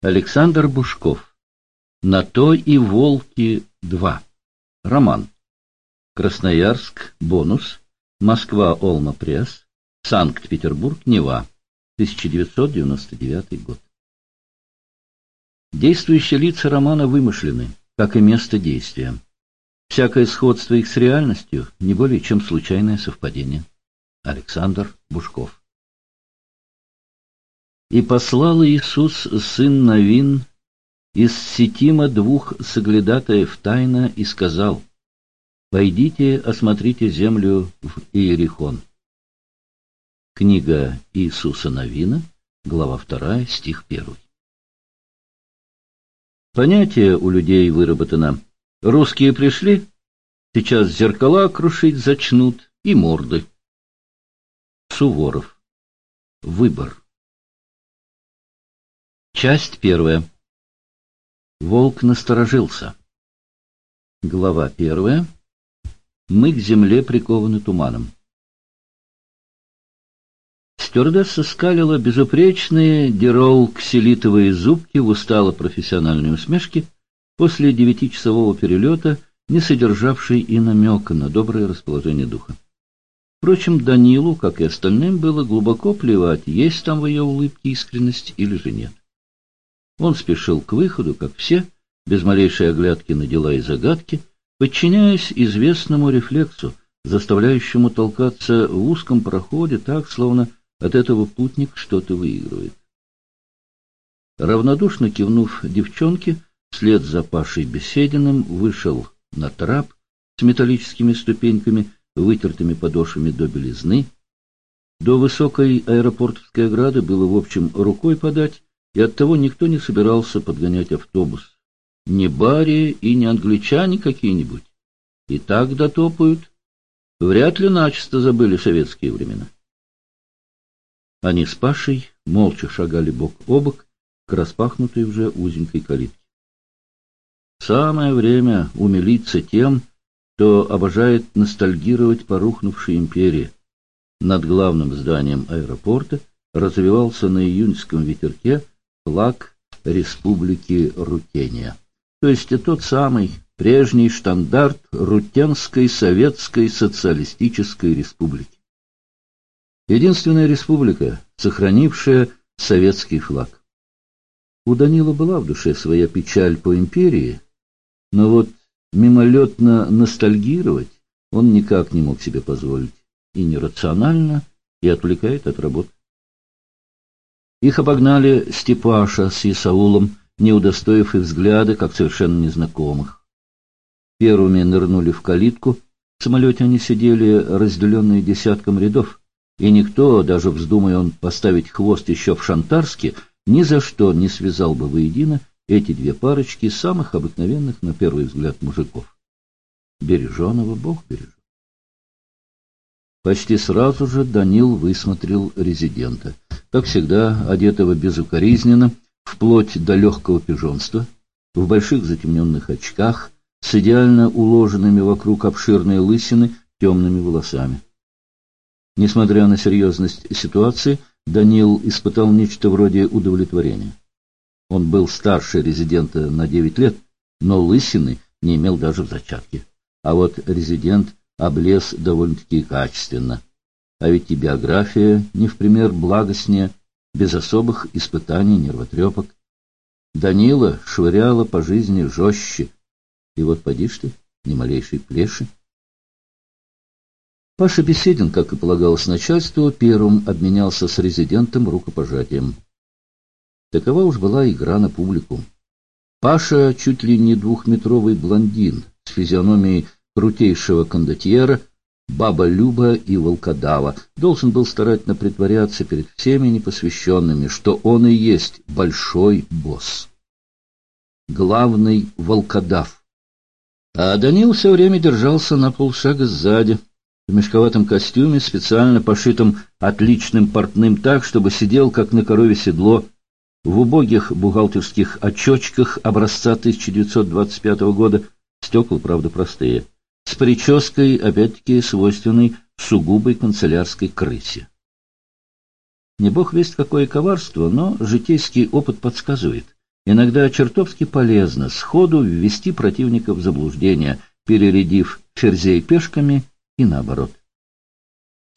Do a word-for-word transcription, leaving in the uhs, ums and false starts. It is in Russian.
Александр Бушков. «На то и волки два». Роман. Красноярск. Бонус. Москва. Олма Пресс. Санкт-Петербург. Нева. тысяча девятьсот девяносто девятый год. Действующие лица романа вымышлены, как и место действия. Всякое сходство их с реальностью не более чем случайное совпадение. Александр Бушков. «И послал Иисус, сын Навин, из Ситима двух соглядатаев тайно и сказал: пойдите, осмотрите землю в Иерихон». Книга Иисуса Навина, глава вторая, стих первый. Понятие у людей выработано: русские пришли, сейчас зеркала крушить зачнут и морды. Суворов. Выбор. Часть первая. Волк насторожился. Глава первая. Мы к земле прикованы туманом. Стюардесса скалила безупречные дирол-ксилитовые зубки в устало-профессиональной усмешке после девятичасового перелета, не содержавшей и намека на доброе расположение духа. Впрочем, Данилу, как и остальным, было глубоко плевать, есть там в ее улыбке искренность или же нет. Он спешил к выходу, как все, без малейшей оглядки на дела и загадки, подчиняясь известному рефлексу, заставляющему толкаться в узком проходе так, словно от этого путник что-то выигрывает. Равнодушно кивнув девчонке, вслед за Пашей Бесединым вышел на трап с металлическими ступеньками, вытертыми подошвами до белизны. До высокой аэропортовской ограды было, в общем, рукой подать, и оттого никто не собирался подгонять автобус. Не бари и не англичане какие-нибудь. И так дотопают. Вряд ли начисто забыли советские времена. Они с Пашей молча шагали бок о бок к распахнутой уже узенькой калитке. Самое время умилиться тем, кто обожает ностальгировать по рухнувшей империи. Над главным зданием аэропорта развивался на июньском ветерке флаг Республики Рутения, то есть тот самый прежний штандарт Рутенской Советской Социалистической Республики. Единственная республика, сохранившая советский флаг. У Данила была в душе своя печаль по империи, но вот мимолетно ностальгировать он никак не мог себе позволить, и нерационально, и отвлекает от работы. Их обогнали Степаша с Исаулом, не удостоив их взгляда, как совершенно незнакомых. Первыми нырнули в калитку. В самолете они сидели, разделенные десятком рядов, и никто, даже вздумая он поставить хвост еще в Шантарске, ни за что не связал бы воедино эти две парочки самых обыкновенных, на первый взгляд, мужиков. Береженого Бог бережет. Почти сразу же Данил высмотрел резидента, как всегда, одетого безукоризненно, вплоть до легкого пижонства, в больших затемненных очках, с идеально уложенными вокруг обширной лысины темными волосами. Несмотря на серьезность ситуации, Данил испытал нечто вроде удовлетворения. Он был старше резидента на девять лет, но лысины не имел даже в зачатке. А вот резидент облез довольно-таки качественно. А ведь и биография не в пример благостнее, без особых испытаний, нервотрепок. Данила швыряла по жизни жестче. И вот поди ж ты, ни малейшей плеши. Паша Беседин, как и полагалось начальству, первым обменялся с резидентом рукопожатием. Такова уж была игра на публику. Паша чуть ли не двухметровый блондин с физиономией крутейшего кондотьера, баба Люба и волкодава, должен был старательно притворяться перед всеми непосвященными, что он и есть большой босс. Главный волкодав. А Данил все время держался на полшага сзади, в мешковатом костюме, специально пошитом отличным портным так, чтобы сидел, как на корове седло, в убогих бухгалтерских очочках образца тысяча девятьсот двадцать пятого года, стекла, правда, простые, с прической, опять-таки, свойственной сугубой канцелярской крысе. Не бог весть какое коварство, но житейский опыт подсказывает. Иногда чертовски полезно сходу ввести противника в заблуждение, перерядив ферзей пешками и наоборот.